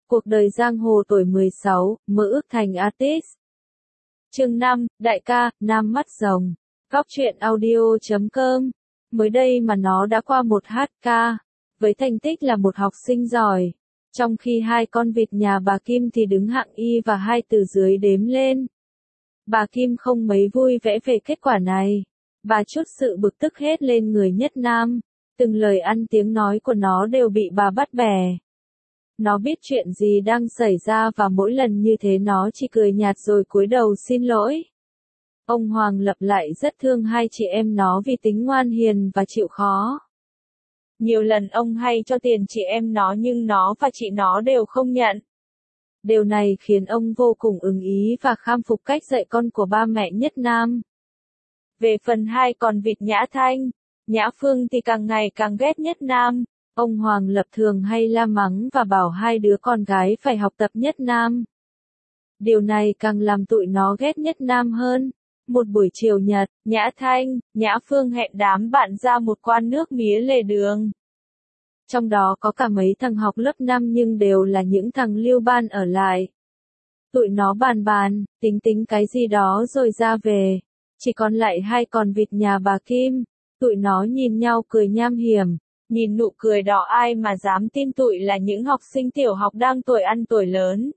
Cuộc đời giang hồ tuổi 16, mơ ước thành artist. Chương 5, đại ca, Nam mắt rồng. Góc truyện audio.com. Mới đây mà nó đã qua 1HK, với thành tích là một học sinh giỏi. Trong khi hai con vịt nhà bà Kim thì đứng hạng Y và 2 từ dưới đếm lên. Bà Kim không mấy vui vẻ về kết quả này. Bà trút sự bực tức hết lên người Nhất Nam. Từng lời ăn tiếng nói của nó đều bị bà bắt bẻ. Nó biết chuyện gì đang xảy ra và mỗi lần như thế nó chỉ cười nhạt rồi cúi đầu xin lỗi. Ông Hoàng Lập lại rất thương hai chị em nó vì tính ngoan hiền và chịu khó. Nhiều lần ông hay cho tiền chị em nó nhưng nó và chị nó đều không nhận. Điều này khiến ông vô cùng ưng ý và khâm phục cách dạy con của ba mẹ Nhất Nam. Về phần hai con vịt Nhã Thanh, Nhã Phương thì càng ngày càng ghét Nhất Nam. Ông Hoàng Lập thường hay la mắng và bảo hai đứa con gái phải học tập Nhất Nam. Điều này càng làm tụi nó ghét Nhất Nam hơn. Một buổi chiều nhật, Nhã Thanh, Nhã Phương hẹn đám bạn ra một quán nước mía lề đường. Trong đó có cả mấy thằng học lớp 5 nhưng đều là những thằng lưu ban ở lại. Tụi nó bàn, tính cái gì đó rồi ra về. Chỉ còn lại hai con vịt nhà bà Kim. Tụi nó nhìn nhau cười nham hiểm. Nhìn nụ cười đó ai mà dám tin tụi là những học sinh tiểu học đang tuổi ăn tuổi lớn.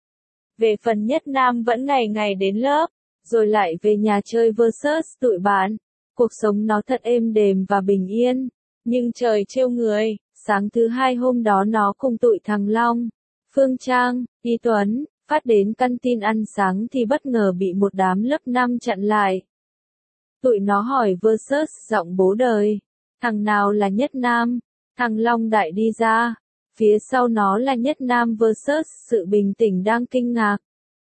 Về phần Nhất Nam vẫn ngày ngày đến lớp, rồi lại về nhà chơi versus tụi bạn. Cuộc sống nó thật êm đềm và bình yên. Nhưng trời trêu người, sáng thứ hai hôm đó nó cùng tụi thằng Long, Phương Trang, Y Tuấn, Phát đến căn tin ăn sáng thì bất ngờ bị một đám lớp 5 chặn lại. Tụi nó hỏi versus giọng bố đời. Thằng nào là Nhất Nam? Thằng Long Đại đi ra. Phía sau nó là Nhất Nam versus sự bình tĩnh đang kinh ngạc.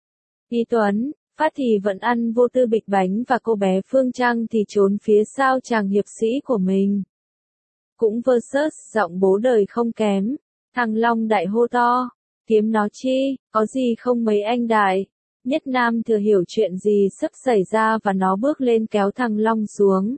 Y Tuấn, Phát thì vẫn ăn vô tư bịch bánh và cô bé Phương Trang thì trốn phía sau chàng hiệp sĩ của mình. Cũng versus giọng bố đời không kém. Thằng Long Đại hô to. Kiếm nó chi, có gì không mấy anh đại. Nhất Nam thừa hiểu chuyện gì sắp xảy ra và nó bước lên kéo thằng Long xuống.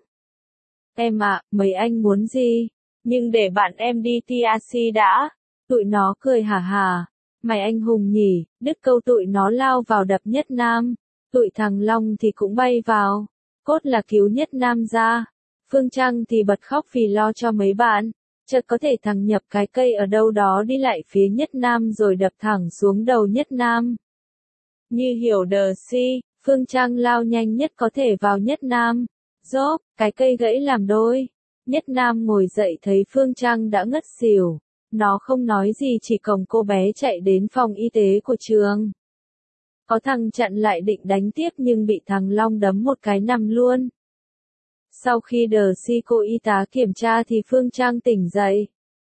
Em ạ, mấy anh muốn gì? Nhưng để bạn em đi TRC đã. Tụi nó cười hả hả. Mày anh hùng nhỉ, đứt câu tụi nó lao vào đập Nhất Nam. Tụi thằng Long thì cũng bay vào. Cốt là cứu Nhất Nam ra. Phương Trang thì bật khóc vì lo cho mấy bạn. Chợt có thể thằng nhập cái cây ở đâu đó đi lại phía Nhất Nam rồi đập thẳng xuống đầu Nhất Nam. Như hiểu đờ si, Phương Trang lao nhanh nhất có thể vào Nhất Nam. Rốp, cái cây gãy làm đôi. Nhất Nam ngồi dậy thấy Phương Trang đã ngất xỉu. Nó không nói gì chỉ còng cô bé chạy đến phòng y tế của trường. Có thằng chặn lại định đánh tiếp nhưng bị thằng Long đấm một cái nằm luôn. Sau khi đờ si cô y tá kiểm tra thì Phương Trang tỉnh dậy.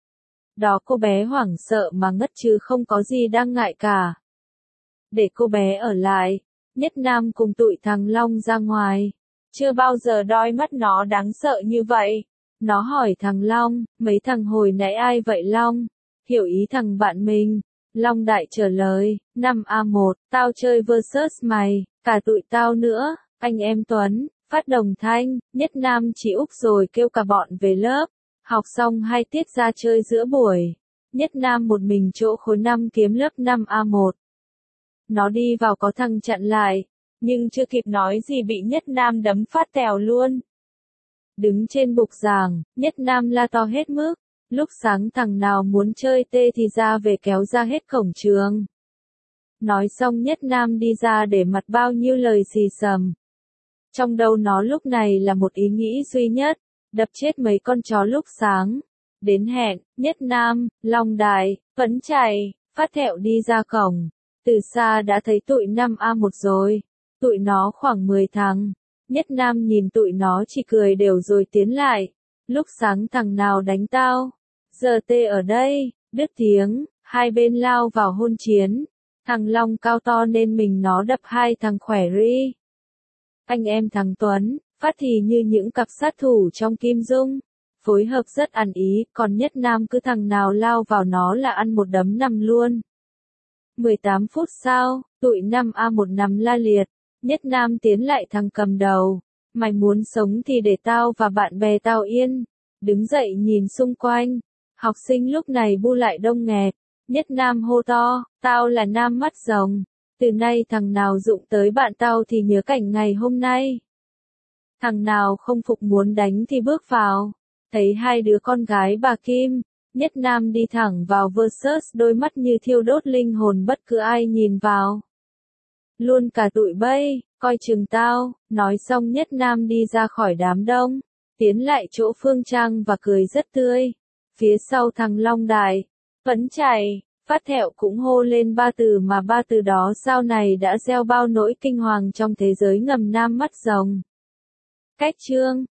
Đó cô bé hoảng sợ mà ngất chứ không có gì đang ngại cả. Để cô bé ở lại, Nhất Nam cùng tụi thằng Long ra ngoài. Chưa bao giờ đôi mắt nó đáng sợ như vậy. Nó hỏi thằng Long, mấy thằng hồi nãy ai vậy Long? Hiểu ý thằng bạn mình. Long Đại trả lời, 5A1, tao chơi versus mày, cả tụi tao nữa, anh em Tuấn, Phát Đồng Thanh, Nhất Nam chỉ úc rồi kêu cả bọn về lớp. Học xong 2 tiết ra chơi giữa buổi. Nhất Nam một mình chỗ khối 5 kiếm lớp 5A1. Nó đi vào có thằng chặn lại. Nhưng chưa kịp nói gì bị Nhất Nam đấm phát tèo luôn. Đứng trên bục giảng, Nhất Nam la to hết mức. Lúc sáng thằng nào muốn chơi tê thì ra về kéo ra hết cổng trường. Nói xong Nhất Nam đi ra để mặt bao nhiêu lời xì xầm. Trong đầu nó lúc này là một ý nghĩ duy nhất. Đập chết mấy con chó lúc sáng. Đến hẹn, Nhất Nam, Long Đại, vẫn chạy, Phát thẹo đi ra cổng. Từ xa đã thấy tụi 5A1 rồi. Tụi nó khoảng 10 thằng. Nhất Nam nhìn tụi nó chỉ cười đều rồi tiến lại. Lúc sáng thằng nào đánh tao? Giờ tê ở đây, đứt tiếng, hai bên lao vào hôn chiến. Thằng Long cao to nên mình nó đập hai thằng khỏe ri. Anh em thằng Tuấn, Phát thì như những cặp sát thủ trong Kim Dung. Phối hợp rất ăn ý, còn Nhất Nam cứ thằng nào lao vào nó là ăn một đấm nằm luôn. 18 phút sau, tụi 5A1 nằm la liệt. Nhất Nam tiến lại thằng cầm đầu. Mày muốn sống thì để tao và bạn bè tao yên. Đứng dậy nhìn xung quanh. Học sinh lúc này bu lại đông nghẹt. Nhất Nam hô to, tao là Nam mắt rồng. Từ nay thằng nào dụng tới bạn tao thì nhớ cảnh ngày hôm nay. Thằng nào không phục muốn đánh thì bước vào. Thấy hai đứa con gái bà Kim, Nhất Nam đi thẳng vào versus, đôi mắt như thiêu đốt linh hồn bất cứ ai nhìn vào. Luôn cả tụi bay, coi chừng tao, nói xong Nhất Nam đi ra khỏi đám đông, tiến lại chỗ Phương Trang và cười rất tươi. Phía sau thằng Long Đại, vẫn chảy, Phát Thẹo cũng hô lên ba từ mà ba từ đó sau này đã gieo bao nỗi kinh hoàng trong thế giới ngầm Nam mắt rồng. Cách chương